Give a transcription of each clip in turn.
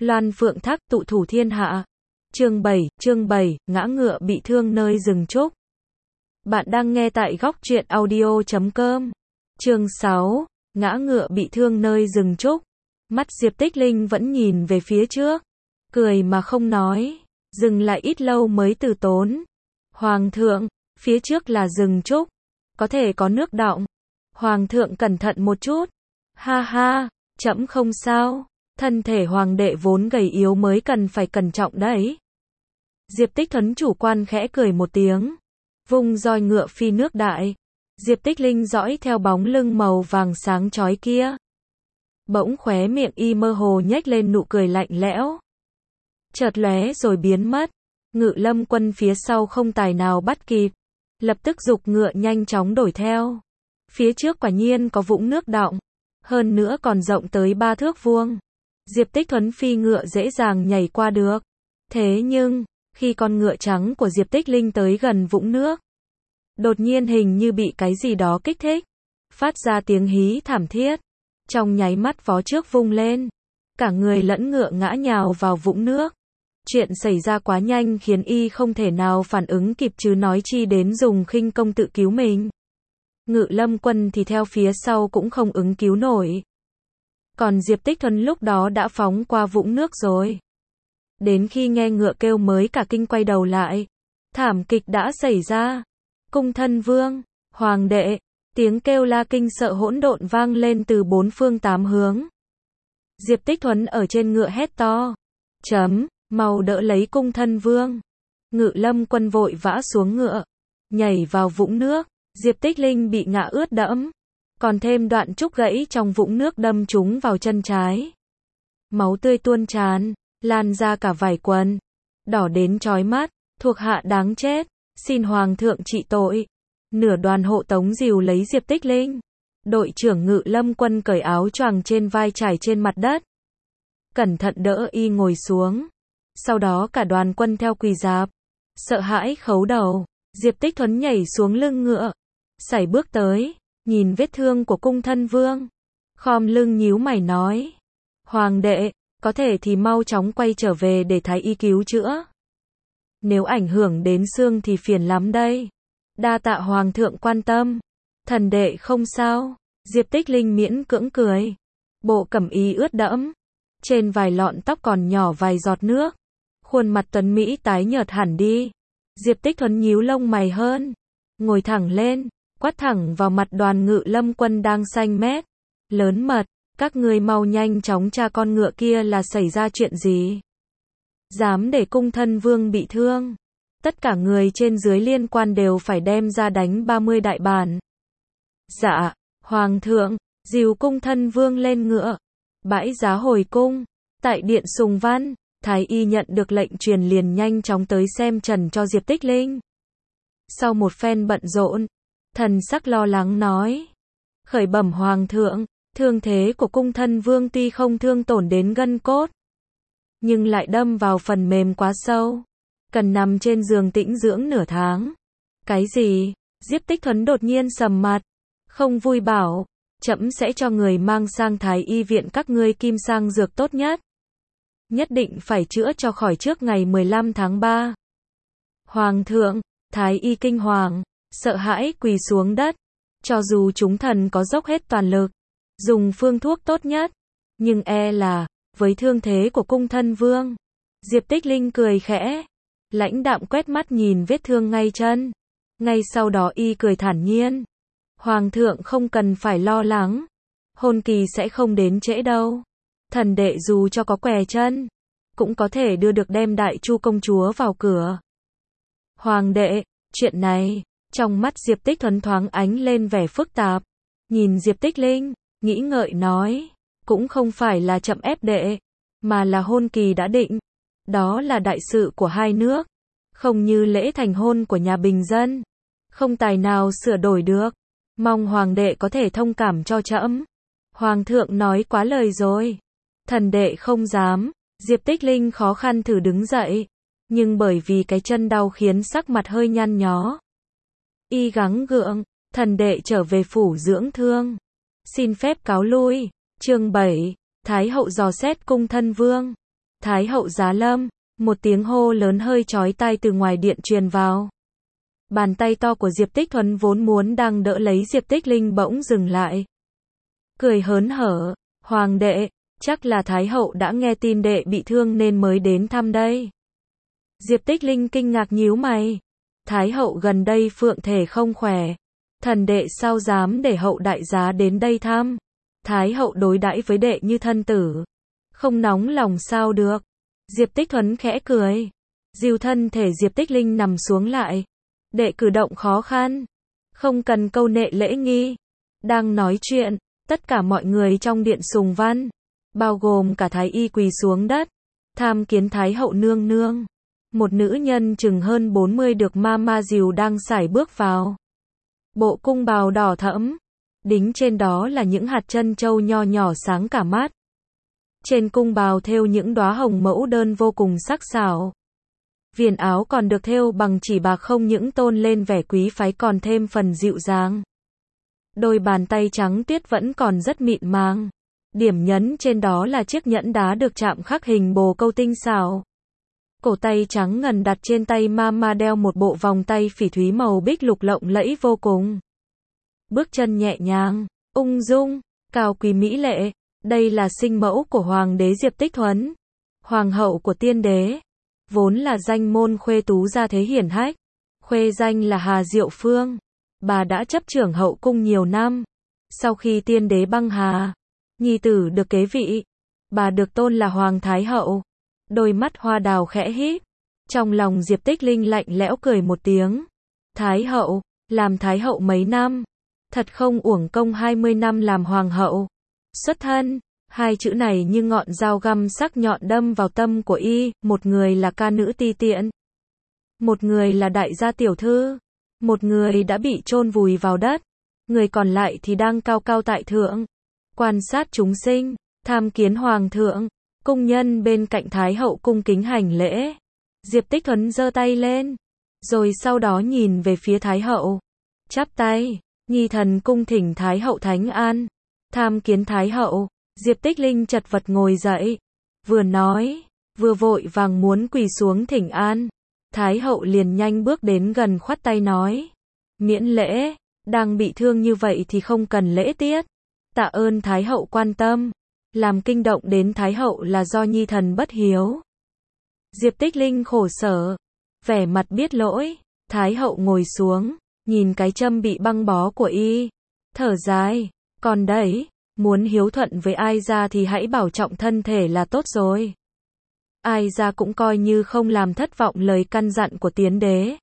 Loan phượng thác tụ thủ thiên hạ. Chương 7, ngã ngựa bị thương nơi rừng trúc. Bạn đang nghe tại góc truyện audio.com. Chương 6, ngã ngựa bị thương nơi rừng trúc. Mắt Diệp Tích Linh vẫn nhìn về phía trước, cười mà không nói, dừng lại ít lâu mới từ tốn. Hoàng thượng, phía trước là rừng trúc, có thể có nước đọng. Hoàng thượng cẩn thận một chút. Ha ha, trẫm không sao, thân thể hoàng đệ vốn gầy yếu mới cần phải cẩn trọng đấy. Diệp Tích Thuấn chủ quan khẽ cười một tiếng, vung roi ngựa phi nước đại. Diệp Tích Linh dõi theo bóng lưng màu vàng sáng chói kia. Bỗng khóe miệng y mơ hồ nhếch lên nụ cười lạnh lẽo, chợt lóe rồi biến mất. Ngự Lâm quân phía sau không tài nào bắt kịp, lập tức giục ngựa nhanh chóng đuổi theo. Phía trước quả nhiên có vũng nước đọng, hơn nữa còn rộng tới 3 thước vuông. Diệp Tích Thuấn phi ngựa dễ dàng nhảy qua được. Thế nhưng, khi con ngựa trắng của Diệp Tích Linh tới gần vũng nước, đột nhiên hình như bị cái gì đó kích thích, phát ra tiếng hí thảm thiết. Trong nháy mắt vó trước vung lên, cả người lẫn ngựa ngã nhào vào vũng nước. Chuyện xảy ra quá nhanh khiến y không thể nào phản ứng kịp chứ nói chi đến dùng khinh công tự cứu mình. Ngự Lâm quân thì theo phía sau cũng không ứng cứu nổi. Còn Diệp Tích Thuấn lúc đó đã phóng qua vũng nước rồi. Đến khi nghe ngựa kêu mới cả kinh quay đầu lại. Thảm kịch đã xảy ra. Cung thân vương, hoàng đệ, tiếng kêu la kinh sợ hỗn độn vang lên từ 4 phương 8 hướng. Diệp Tích Thuấn ở trên ngựa hét to. Mau đỡ lấy cung thân vương. Ngự Lâm quân vội vã xuống ngựa, nhảy vào vũng nước. Diệp Tích Linh bị ngã ướt đẫm, còn thêm đoạn trúc gãy trong vũng nước đâm trúng vào chân trái. Máu tươi tuôn tràn, lan ra cả vải quần, đỏ đến chói mắt. Thuộc hạ đáng chết, xin hoàng thượng trị tội. Nửa đoàn hộ tống dìu lấy Diệp Tích Linh. Đội trưởng Ngự Lâm quân cởi áo choàng trên vai trải trên mặt đất, cẩn thận đỡ y ngồi xuống. Sau đó cả đoàn quân theo quỳ rạp, sợ hãi khấu đầu. Diệp Tích Thuấn nhảy xuống lưng ngựa, sải bước tới, nhìn vết thương của cung thân vương, khom lưng nhíu mày nói: Hoàng đệ, có thể thì mau chóng quay trở về để thái y cứu chữa. Nếu ảnh hưởng đến xương thì phiền lắm đây. Đa tạ hoàng thượng quan tâm. Thần đệ không sao. Diệp Tích Linh miễn cưỡng cười. Bộ cẩm y ướt đẫm, trên vài lọn tóc còn nhỏ vài giọt nước. Khuôn mặt tuấn mỹ tái nhợt hẳn đi. Diệp Tích Thuấn nhíu lông mày hơn, ngồi thẳng lên, quát thẳng vào mặt đoàn Ngự Lâm quân đang xanh mét. Lớn mật, các ngươi mau nhanh chóng tra con ngựa kia là xảy ra chuyện gì. Dám để cung thân vương bị thương, tất cả người trên dưới liên quan đều phải đem ra đánh 30 đại bản. Dạ, hoàng thượng. Dìu cung thân vương lên ngựa, bãi giá hồi cung. Tại điện Sùng Văn, thái y nhận được lệnh truyền liền nhanh chóng tới xem trần cho Diệp Tích Linh. Sau một phen bận rộn, thần sắc lo lắng nói: khởi bẩm hoàng thượng, thương thế của cung thân vương tuy không thương tổn đến gân cốt, nhưng lại đâm vào phần mềm quá sâu, cần nằm trên giường tĩnh dưỡng nửa tháng. Cái gì? Diệp Tích Thuấn đột nhiên sầm mặt, không vui bảo: trẫm sẽ cho người mang sang thái y viện các ngươi kim sang dược tốt nhất, nhất định phải chữa cho khỏi trước ngày 15 tháng 3. Hoàng thượng, thái y kinh hoàng, sợ hãi quỳ xuống đất. Cho dù chúng thần có dốc hết toàn lực, dùng phương thuốc tốt nhất, nhưng e là, với thương thế của cung thân vương. Diệp Tích Linh cười khẽ, lãnh đạm quét mắt nhìn vết thương ngay chân. Ngay sau đó y cười thản nhiên: hoàng thượng không cần phải lo lắng, hôn kỳ sẽ không đến trễ đâu. Thần đệ dù cho có què chân, cũng có thể đưa được đem Đại Chu công chúa vào cửa. Hoàng đệ, chuyện này, trong mắt Diệp Tích Thuấn thoáng ánh lên vẻ phức tạp. Nhìn Diệp Tích Linh, nghĩ ngợi nói: cũng không phải là chậm ép đệ, mà là hôn kỳ đã định. Đó là đại sự của hai nước, không như lễ thành hôn của nhà bình dân, không tài nào sửa đổi được. Mong hoàng đệ có thể thông cảm cho trẫm. Hoàng thượng nói quá lời rồi. Thần đệ không dám. Diệp Tích Linh khó khăn thử đứng dậy, nhưng bởi vì cái chân đau khiến sắc mặt hơi nhăn nhó. Y gắng gượng: thần đệ trở về phủ dưỡng thương, xin phép cáo lui. Chương 7, Thái hậu dò xét cung thân vương. Thái hậu giá lâm, một tiếng hô lớn hơi chói tai từ ngoài điện truyền vào. Bàn tay to của Diệp Tích Thuấn vốn muốn đang đỡ lấy Diệp Tích Linh bỗng dừng lại. Cười hớn hở, hoàng đệ, chắc là Thái hậu đã nghe tin đệ bị thương nên mới đến thăm đây. Diệp Tích Linh kinh ngạc nhíu mày. Thái hậu gần đây phượng thể không khỏe. Thần đệ sao dám để hậu đại giá đến đây thăm. Thái hậu đối đãi với đệ như thân tử. Không nóng lòng sao được. Diệp Tích Thuấn khẽ cười. Dìu thân thể Diệp Tích Linh nằm xuống lại. Đệ cử động khó khăn. Không cần câu nệ lễ nghi. Đang nói chuyện, tất cả mọi người trong điện Sùng Văn, bao gồm cả Thái y quỳ xuống đất, tham kiến Thái hậu nương nương. Một nữ nhân chừng hơn 40 được ma dìu đang sải bước vào. Bộ cung bào đỏ thẫm, đính trên đó là những hạt chân châu nho nhỏ sáng cả mắt. Trên cung bào thêu những đóa hồng mẫu đơn vô cùng sắc sảo. Viền áo còn được thêu bằng chỉ bạc không những tôn lên vẻ quý phái còn thêm phần dịu dàng. Đôi bàn tay trắng tuyết vẫn còn rất mịn màng. Điểm nhấn trên đó là chiếc nhẫn đá được chạm khắc hình bồ câu tinh xảo. Cổ tay trắng ngần đặt trên tay ma đeo một bộ vòng tay phỉ thúy màu bích lục lộng lẫy vô cùng. Bước chân nhẹ nhàng, ung dung, cao quý mỹ lệ. Đây là sinh mẫu của hoàng đế Diệp Tích Thuấn, hoàng hậu của tiên đế. Vốn là danh môn khuê tú gia thế hiển hách. Khuê danh là Hà Diệu Phương. Bà đã chấp trưởng hậu cung nhiều năm. Sau khi tiên đế băng hà, nhi tử được kế vị, bà được tôn là Hoàng Thái hậu. Đôi mắt hoa đào khẽ híp. Trong lòng Diệp Tích Linh lạnh lẽo cười một tiếng. Thái hậu, làm Thái hậu mấy năm? Thật không uổng công 20 năm làm hoàng hậu. Xuất thân, hai chữ này như ngọn dao găm sắc nhọn đâm vào tâm của y. Một người là ca nữ ti tiện, một người là đại gia tiểu thư, một người đã bị chôn vùi vào đất, người còn lại thì đang cao cao tại thượng, quan sát chúng sinh, tham kiến hoàng thượng. Cung nhân bên cạnh Thái hậu cung kính hành lễ. Diệp Tích Thuấn giơ tay lên, rồi sau đó nhìn về phía Thái hậu, chắp tay, nhi thần cung thỉnh Thái hậu thánh an. Tham kiến Thái hậu. Diệp Tích Linh chật vật ngồi dậy, vừa nói, vừa vội vàng muốn quỳ xuống thỉnh an. Thái hậu liền nhanh bước đến gần khoát tay nói, miễn lễ, đang bị thương như vậy thì không cần lễ tiết. Tạ ơn Thái hậu quan tâm, làm kinh động đến Thái hậu là do nhi thần bất hiếu. Diệp Tích Linh khổ sở, vẻ mặt biết lỗi. Thái hậu ngồi xuống, nhìn cái châm bị băng bó của y, thở dài, còn đấy, muốn hiếu thuận với ai ra thì hãy bảo trọng thân thể là tốt rồi. Ai ra cũng coi như không làm thất vọng lời căn dặn của tiến đế.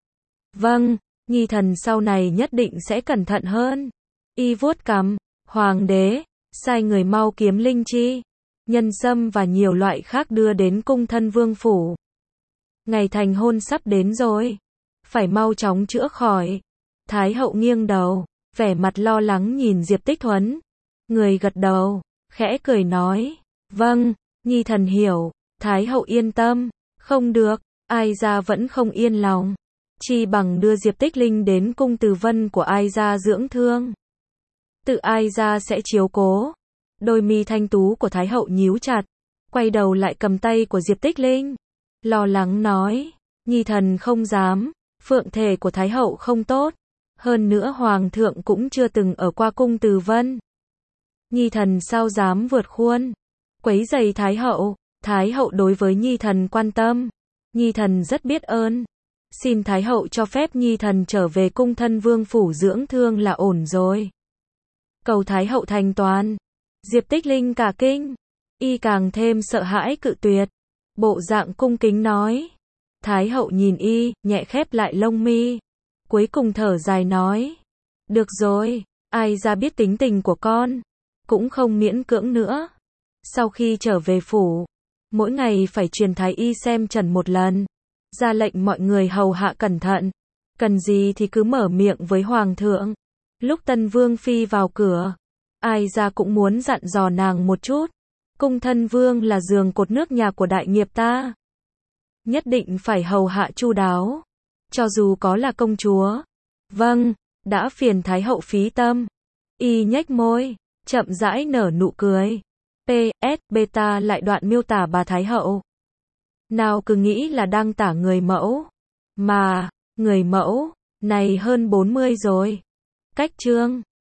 Vâng, nhi thần sau này nhất định sẽ cẩn thận hơn. Y vuốt cằm, hoàng đế, sai người mau kiếm linh chi, nhân sâm và nhiều loại khác đưa đến cung thân vương phủ. Ngày thành hôn sắp đến rồi, phải mau chóng chữa khỏi. Thái hậu nghiêng đầu, vẻ mặt lo lắng nhìn Diệp Tích Thuấn. Người gật đầu, khẽ cười nói, vâng, nhi thần hiểu. Thái hậu yên tâm, không được, ai ra vẫn không yên lòng. Chi bằng đưa Diệp Tích Linh đến cung Từ Vân của ai ra dưỡng thương. Tự ai ra sẽ chiếu cố. Đôi mi thanh tú của Thái hậu nhíu chặt, quay đầu lại cầm tay của Diệp Tích Linh, lo lắng nói, nhi thần không dám, phượng thể của Thái hậu không tốt. Hơn nữa hoàng thượng cũng chưa từng ở qua cung Từ Vân. Nhi thần sao dám vượt khuôn, quấy rầy Thái hậu. Thái hậu đối với nhi thần quan tâm, nhi thần rất biết ơn. Xin Thái hậu cho phép nhi thần trở về cung thân vương phủ dưỡng thương là ổn rồi. Cầu Thái hậu thành toàn. Diệp Tích Linh cả kinh, y càng thêm sợ hãi cự tuyệt. Bộ dạng cung kính nói. Thái hậu nhìn y, nhẹ khép lại lông mi, cuối cùng thở dài nói, được rồi, ai ra biết tính tình của con, cũng không miễn cưỡng nữa. Sau khi trở về phủ, mỗi ngày phải truyền thái y xem trần một lần, ra lệnh mọi người hầu hạ cẩn thận, cần gì thì cứ mở miệng với hoàng thượng. Lúc Tân Vương phi vào cửa, ai ra cũng muốn dặn dò nàng một chút, cung thân vương là giường cột nước nhà của đại nghiệp ta, nhất định phải hầu hạ chu đáo, cho dù có là công chúa. Vâng, đã phiền Thái hậu phí tâm. Y nhếch môi, chậm rãi nở nụ cười. PS, beta lại đoạn miêu tả bà Thái Hậu. Nào cứ nghĩ là đang tả người mẫu. Mà, người mẫu, này hơn 40 rồi. Cách chương